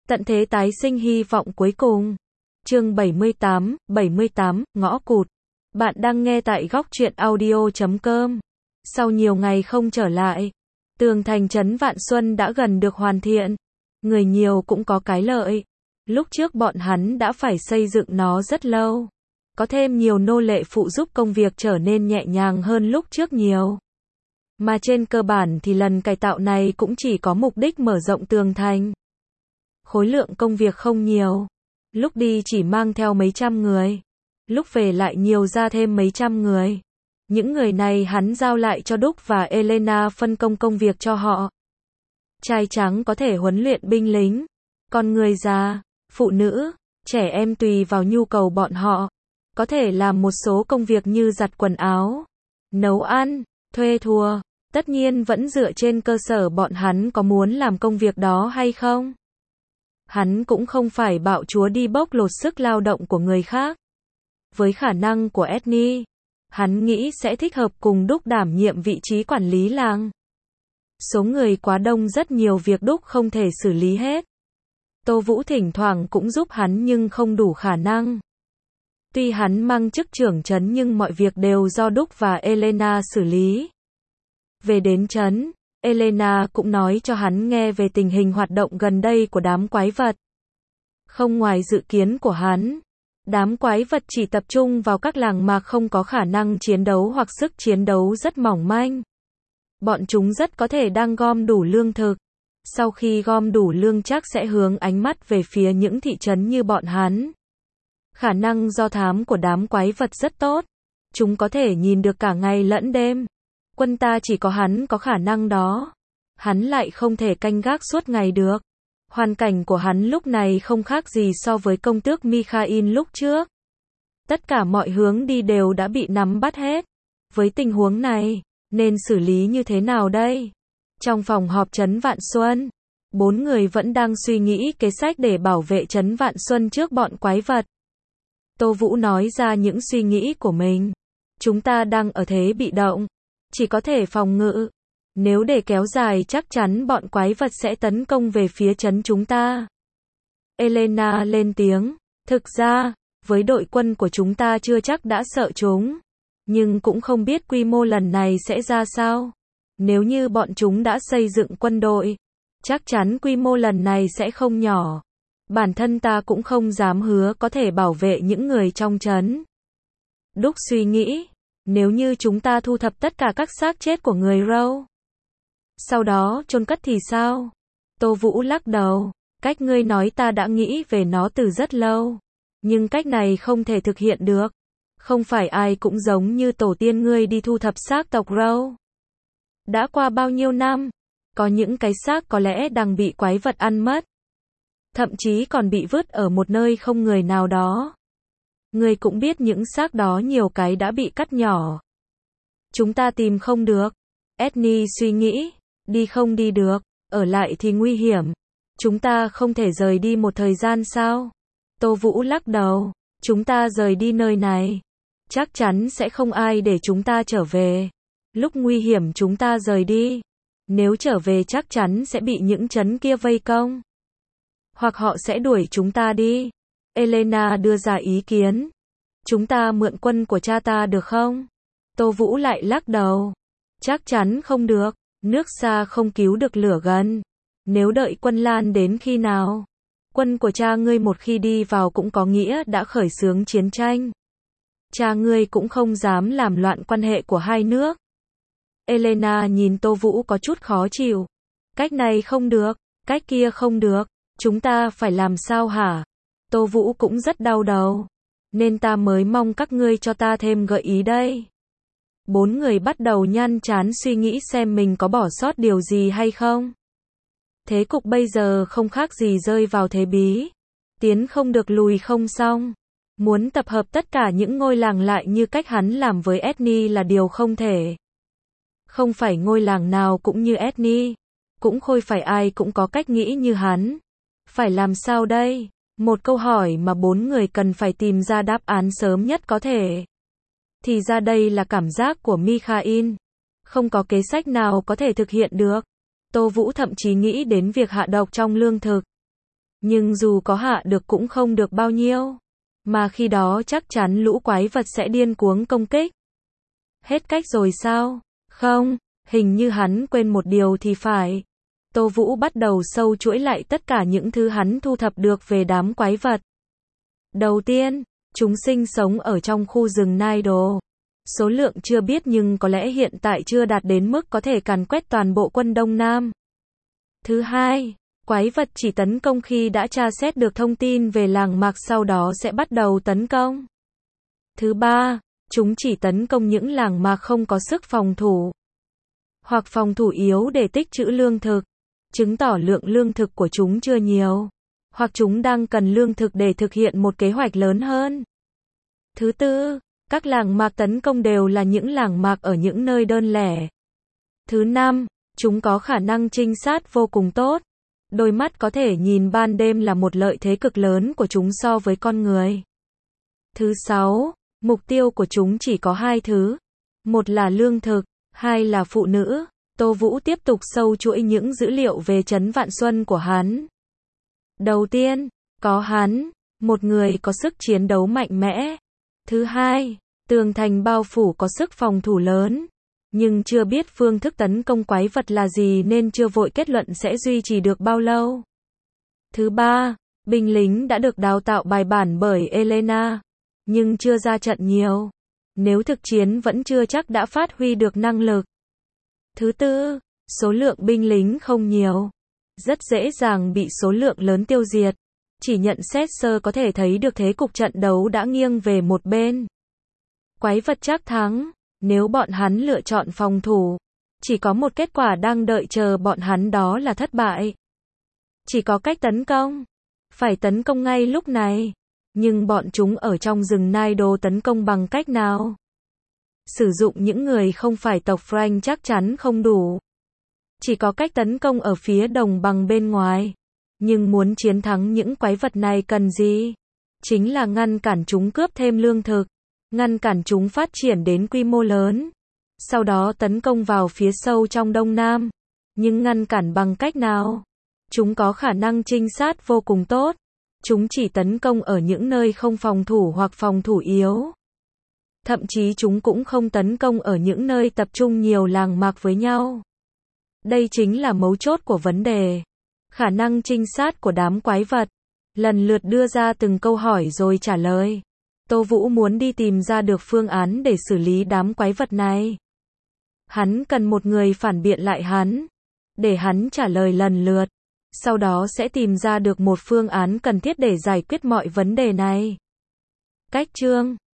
Tận thế tái sinh hy vọng cuối cùng. Chương 78, ngõ cụt. Bạn đang nghe tại góc truyện audio.com. Sau nhiều ngày không trở lại, tường thành trấn Vạn Xuân đã gần được hoàn thiện. Người nhiều cũng có cái lợi. Lúc trước bọn hắn đã phải xây dựng nó rất lâu. Có thêm nhiều nô lệ phụ giúp công việc trở nên nhẹ nhàng hơn lúc trước nhiều. Mà trên cơ bản thì lần cải tạo này cũng chỉ có mục đích mở rộng tường thành. Khối lượng công việc không nhiều. Lúc đi chỉ mang theo mấy trăm người. Lúc về lại nhiều ra thêm mấy trăm người. Những người này hắn giao lại cho Đúc và Elena phân công công việc cho họ. Trai trắng có thể huấn luyện binh lính. Còn người già, phụ nữ, trẻ em tùy vào nhu cầu bọn họ. Có thể làm một số công việc như giặt quần áo, nấu ăn, thuê thùa. Tất nhiên vẫn dựa trên cơ sở bọn hắn có muốn làm công việc đó hay không. Hắn cũng không phải bạo chúa đi bóc lột sức lao động của người khác. Với khả năng của Edney, hắn nghĩ sẽ thích hợp cùng Đúc đảm nhiệm vị trí quản lý làng. Số người quá đông rất nhiều việc Đúc không thể xử lý hết. Tô Vũ thỉnh thoảng cũng giúp hắn nhưng không đủ khả năng. Tuy hắn mang chức trưởng trấn nhưng mọi việc đều do Đúc và Elena xử lý. Về đến trấn, Elena cũng nói cho hắn nghe về tình hình hoạt động gần đây của đám quái vật. Không ngoài dự kiến của hắn, đám quái vật chỉ tập trung vào các làng mà không có khả năng chiến đấu hoặc sức chiến đấu rất mỏng manh. Bọn chúng rất có thể đang gom đủ lương thực. Sau khi gom đủ lương chắc sẽ hướng ánh mắt về phía những thị trấn như bọn hắn. Khả năng do thám của đám quái vật rất tốt. Chúng có thể nhìn được cả ngày lẫn đêm. Quân ta chỉ có hắn có khả năng đó. Hắn lại không thể canh gác suốt ngày được. Hoàn cảnh của hắn lúc này không khác gì so với công tước Mikhail lúc trước. Tất cả mọi hướng đi đều đã bị nắm bắt hết. Với tình huống này, nên xử lý như thế nào đây? Trong phòng họp trấn Vạn Xuân, 4 người vẫn đang suy nghĩ kế sách để bảo vệ trấn Vạn Xuân trước bọn quái vật. Tô Vũ nói ra những suy nghĩ của mình. Chúng ta đang ở thế bị động. Chỉ có thể phòng ngự. Nếu để kéo dài chắc chắn bọn quái vật sẽ tấn công về phía trấn chúng ta. Elena lên tiếng. Thực ra, với đội quân của chúng ta chưa chắc đã sợ chúng. Nhưng cũng không biết quy mô lần này sẽ ra sao. Nếu như bọn chúng đã xây dựng quân đội, chắc chắn quy mô lần này sẽ không nhỏ. Bản thân ta cũng không dám hứa có thể bảo vệ những người trong trấn. Đúc suy nghĩ. Nếu như chúng ta thu thập tất cả các xác chết của người Râu, sau đó chôn cất thì sao? Tô Vũ lắc đầu. Cách ngươi nói ta đã nghĩ về nó từ rất lâu. Nhưng cách này không thể thực hiện được. Không phải ai cũng giống như tổ tiên ngươi đi thu thập xác tộc Râu. Đã qua bao nhiêu năm, có những cái xác có lẽ đang bị quái vật ăn mất. Thậm chí còn bị vứt ở một nơi không người nào đó. Ngươi cũng biết những xác đó nhiều cái đã bị cắt nhỏ. Chúng ta tìm không được. Edney suy nghĩ. Đi không đi được. Ở lại thì nguy hiểm. Chúng ta không thể rời đi một thời gian sao? Tô Vũ lắc đầu. Chúng ta rời đi nơi này. Chắc chắn sẽ không ai để chúng ta trở về. Lúc nguy hiểm chúng ta rời đi. Nếu trở về chắc chắn sẽ bị những trấn kia vây công. Hoặc họ sẽ đuổi chúng ta đi. Elena đưa ra ý kiến. Chúng ta mượn quân của cha ta được không? Tô Vũ lại lắc đầu. Chắc chắn không được. Nước xa không cứu được lửa gần. Nếu đợi quân lan đến khi nào? Quân của cha ngươi một khi đi vào cũng có nghĩa đã khởi xướng chiến tranh. Cha ngươi cũng không dám làm loạn quan hệ của hai nước. Elena nhìn Tô Vũ có chút khó chịu. Cách này không được, cách kia không được. Chúng ta phải làm sao hả? Tô Vũ cũng rất đau đầu. Nên ta mới mong các ngươi cho ta thêm gợi ý đây. 4 người bắt đầu nhăn chán suy nghĩ xem mình có bỏ sót điều gì hay không. Thế cục bây giờ không khác gì rơi vào thế bí. Tiến không được lùi không xong. Muốn tập hợp tất cả những ngôi làng lại như cách hắn làm với Edney là điều không thể. Không phải ngôi làng nào cũng như Edney. Cũng không phải ai cũng có cách nghĩ như hắn. Phải làm sao đây? Một câu hỏi mà 4 người cần phải tìm ra đáp án sớm nhất có thể. Thì ra đây là cảm giác của Mikhail. Không có kế sách nào có thể thực hiện được. Tô Vũ thậm chí nghĩ đến việc hạ độc trong lương thực. Nhưng dù có hạ được cũng không được bao nhiêu. Mà khi đó chắc chắn lũ quái vật sẽ điên cuồng công kích. Hết cách rồi sao? Không, hình như hắn quên một điều thì phải. Tô Vũ bắt đầu sâu chuỗi lại tất cả những thứ hắn thu thập được về đám quái vật. Đầu tiên, chúng sinh sống ở trong khu rừng Nile. Số lượng chưa biết nhưng có lẽ hiện tại chưa đạt đến mức có thể càn quét toàn bộ quân Đông Nam. Thứ hai, quái vật chỉ tấn công khi đã tra xét được thông tin về làng mạc sau đó sẽ bắt đầu tấn công. Thứ ba, chúng chỉ tấn công những làng mạc không có sức phòng thủ. Hoặc phòng thủ yếu để tích trữ lương thực. Chứng tỏ lượng lương thực của chúng chưa nhiều. Hoặc chúng đang cần lương thực để thực hiện một kế hoạch lớn hơn. Thứ tư, các làng mạc tấn công đều là những làng mạc ở những nơi đơn lẻ. Thứ năm, chúng có khả năng trinh sát vô cùng tốt. Đôi mắt có thể nhìn ban đêm là một lợi thế cực lớn của chúng so với con người. Thứ sáu, mục tiêu của chúng chỉ có hai thứ. Một là lương thực, hai là phụ nữ. Tô Vũ tiếp tục sâu chuỗi những dữ liệu về Trấn Vạn Xuân của hắn. Đầu tiên, có hắn, một người có sức chiến đấu mạnh mẽ. Thứ hai, tường thành bao phủ có sức phòng thủ lớn. Nhưng chưa biết phương thức tấn công quái vật là gì nên chưa vội kết luận sẽ duy trì được bao lâu. Thứ ba, binh lính đã được đào tạo bài bản bởi Elena. Nhưng chưa ra trận nhiều. Nếu thực chiến vẫn chưa chắc đã phát huy được năng lực. Thứ tư, số lượng binh lính không nhiều. Rất dễ dàng bị số lượng lớn tiêu diệt. Chỉ nhận xét sơ có thể thấy được thế cục trận đấu đã nghiêng về một bên. Quái vật chắc thắng. Nếu bọn hắn lựa chọn phòng thủ, chỉ có một kết quả đang đợi chờ bọn hắn đó là thất bại. Chỉ có cách tấn công. Phải tấn công ngay lúc này. Nhưng bọn chúng ở trong rừng Nile tấn công bằng cách nào? Sử dụng những người không phải tộc Frank chắc chắn không đủ. Chỉ có cách tấn công ở phía đồng bằng bên ngoài. Nhưng muốn chiến thắng những quái vật này cần gì? Chính là ngăn cản chúng cướp thêm lương thực. Ngăn cản chúng phát triển đến quy mô lớn. Sau đó tấn công vào phía sâu trong Đông Nam. Nhưng ngăn cản bằng cách nào? Chúng có khả năng trinh sát vô cùng tốt. Chúng chỉ tấn công ở những nơi không phòng thủ hoặc phòng thủ yếu. Thậm chí chúng cũng không tấn công ở những nơi tập trung nhiều làng mạc với nhau. Đây chính là mấu chốt của vấn đề. Khả năng trinh sát của đám quái vật. Lần lượt đưa ra từng câu hỏi rồi trả lời. Tô Vũ muốn đi tìm ra được phương án để xử lý đám quái vật này. Hắn cần một người phản biện lại hắn. Để hắn trả lời lần lượt. Sau đó sẽ tìm ra được một phương án cần thiết để giải quyết mọi vấn đề này. Cách chương